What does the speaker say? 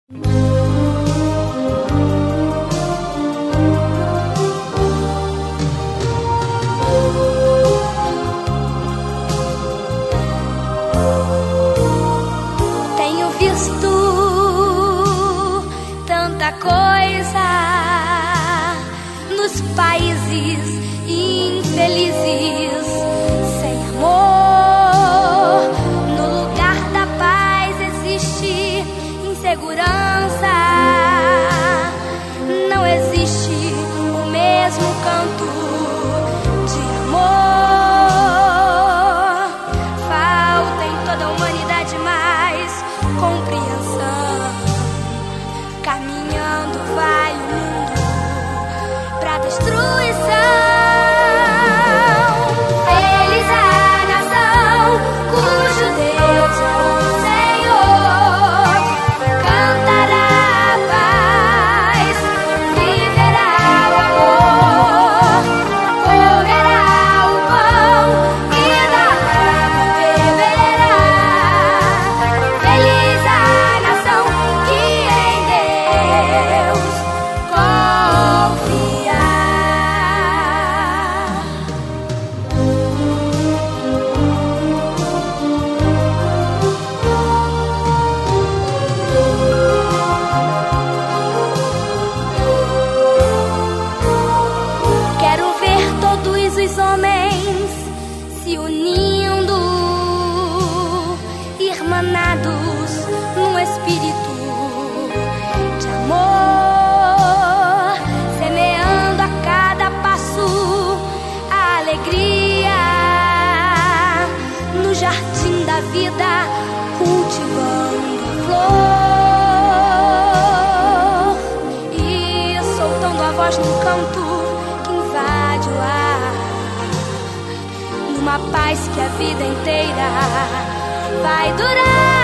Tenho visto tanta coisa nos países infelizes, sem amor. No lugar da paz existe insegurança. Não existe o mesmo canto de amor. Falta em toda a humanidade mais compreensão. Caminhando vai o mundo pra destruição. Feliz a nação cujo Deus é o Senhor. Cantará a paz, viverá o amor, comerá o pão e da água beberá. Feliz a nação que em Deus confiar. Quero ver todos os homens se unindo, irmanados num espírito de amor, semeando a cada passo a alegria no jardim da vida, cultivando flor e soltando a voz num canto que invade o ar, numa paz que a vida inteira vai durar.